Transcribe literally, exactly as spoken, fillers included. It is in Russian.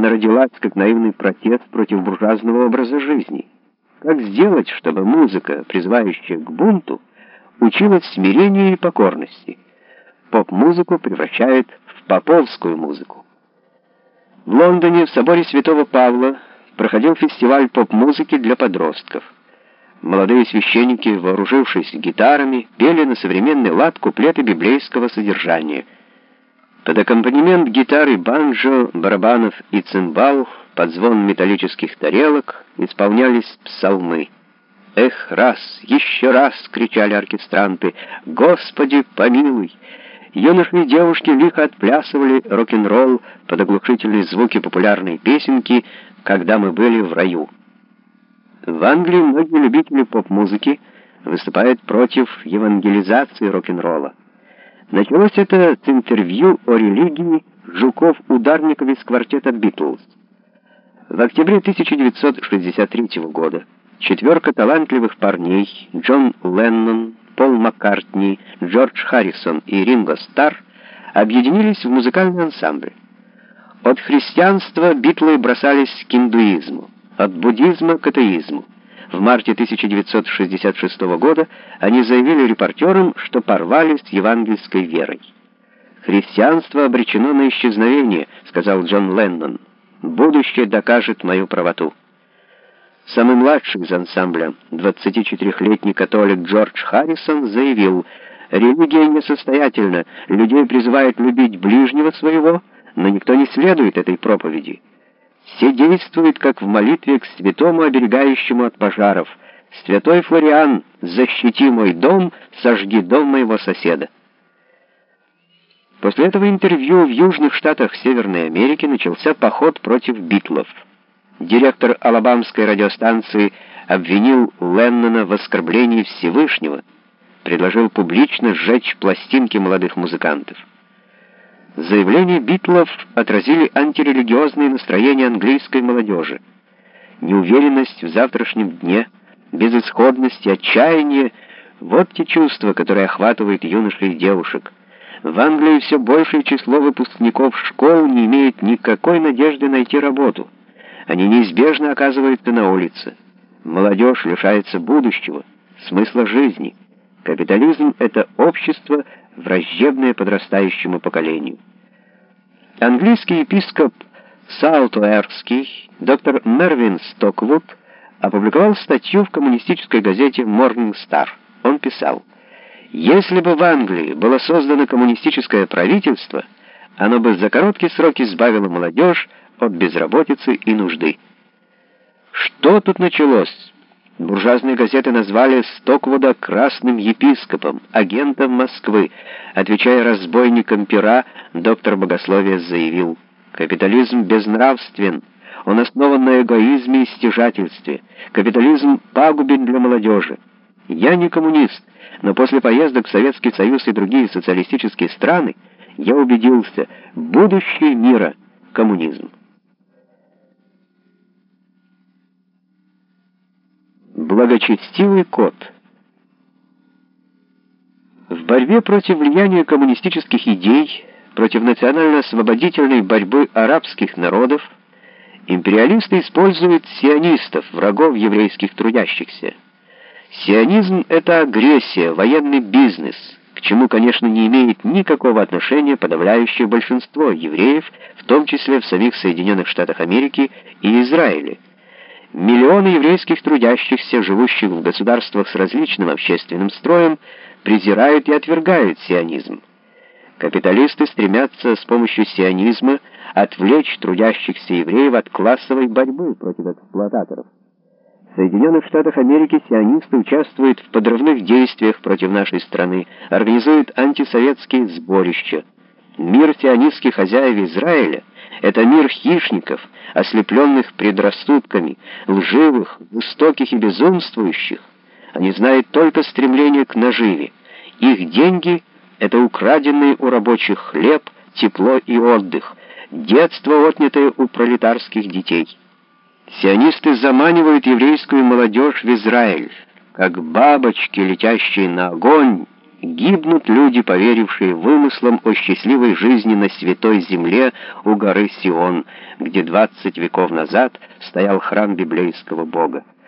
Она родилась как наивный протест против буржуазного образа жизни. Как сделать, чтобы музыка, призывающая к бунту, училась смирению и покорности? Поп-музыку превращает в поповскую музыку. В Лондоне в соборе Святого Павла проходил фестиваль поп-музыки для подростков. Молодые священники, вооружившись гитарами, пели на современный лад куплеты библейского содержания. Под аккомпанемент гитары, банджо, барабанов и цимбал, под звон металлических тарелок исполнялись псалмы. «Эх, раз, еще раз!» — кричали оркестранты. «Господи, помилуй!» Юноши и девушки лихо отплясывали рок-н-ролл под оглушительные звуки популярной песенки «Когда мы были в раю». В Англии многие любители поп-музыки выступают против евангелизации рок-н-ролла. Началось это с интервью о религии Жуков-Ударников из квартета «Битлз». В октябре тысяча девятьсот шестьдесят третьего года четверка талантливых парней Джон Леннон, Пол Маккартни, Джордж Харрисон и Ринго Старр объединились в музыкальный ансамбль. От христианства битлы бросались к индуизму, от буддизма к атеизму. В марте тысяча девятьсот шестьдесят шестого года они заявили репортерам, что порвали с евангельской верой. «Христианство обречено на исчезновение», — сказал Джон Леннон. «Будущее докажет мою правоту». Самый младший из ансамбля, двадцатичетырехлетний католик Джордж Харрисон, заявил: «Религия несостоятельна, людей призывают любить ближнего своего, но никто не следует этой проповеди. Все действуют, как в молитве к святому, оберегающему от пожаров. Святой Флориан, защити мой дом, сожги дом моего соседа». После этого интервью в южных штатах Северной Америки начался поход против битлов. Директор алабамской радиостанции обвинил Леннона в оскорблении Всевышнего, предложил публично сжечь пластинки молодых музыкантов. Заявления битлов отразили антирелигиозные настроения английской молодежи. Неуверенность в завтрашнем дне, безысходность и отчаяние — вот те чувства, которые охватывают юношей и девушек. В Англии все большее число выпускников школ не имеет никакой надежды найти работу. Они неизбежно оказываются на улице. Молодежь лишается будущего, смысла жизни. Капитализм — это общество, враждебное подрастающему поколению. Английский епископ Саутуэрский, доктор Мервин Стоквуд, опубликовал статью в коммунистической газете Morning Star. Он писал: «Если бы в Англии было создано коммунистическое правительство, оно бы за короткий срок избавило молодежь от безработицы и нужды». Что тут началось? Буржуазные газеты назвали Стоквуда красным епископом, агентом Москвы. Отвечая разбойникам пера, доктор богословия заявил: «Капитализм безнравствен, он основан на эгоизме и стяжательстве. Капитализм пагубен для молодежи. Я не коммунист, но после поездок в Советский Союз и другие социалистические страны я убедился: будущее мира — коммунизм». Благочестивый кот. В борьбе против влияния коммунистических идей, против национально-освободительной борьбы арабских народов, империалисты используют сионистов, врагов еврейских трудящихся. Сионизм — это агрессия, военный бизнес, к чему, конечно, не имеет никакого отношения подавляющее большинство евреев, в том числе в самих Соединенных Штатах Америки и Израиле. Миллионы еврейских трудящихся, живущих в государствах с различным общественным строем, презирают и отвергают сионизм. Капиталисты стремятся с помощью сионизма отвлечь трудящихся евреев от классовой борьбы против эксплуататоров. В Соединенных Штатах Америки сионисты участвуют в подрывных действиях против нашей страны, организуют антисоветские сборища. Мир сионистских хозяев Израиля — это мир хищников, ослепленных предрассудками, лживых, жестоких и безумствующих. Они знают только стремление к наживе. Их деньги — это украденный у рабочих хлеб, тепло и отдых, детство, отнятое у пролетарских детей. Сионисты заманивают еврейскую молодежь в Израиль, как бабочки, летящие на огонь, Гибнут люди, поверившие вымыслам о счастливой жизни на святой земле у горы Сион, где двадцать веков назад стоял храм библейского Бога.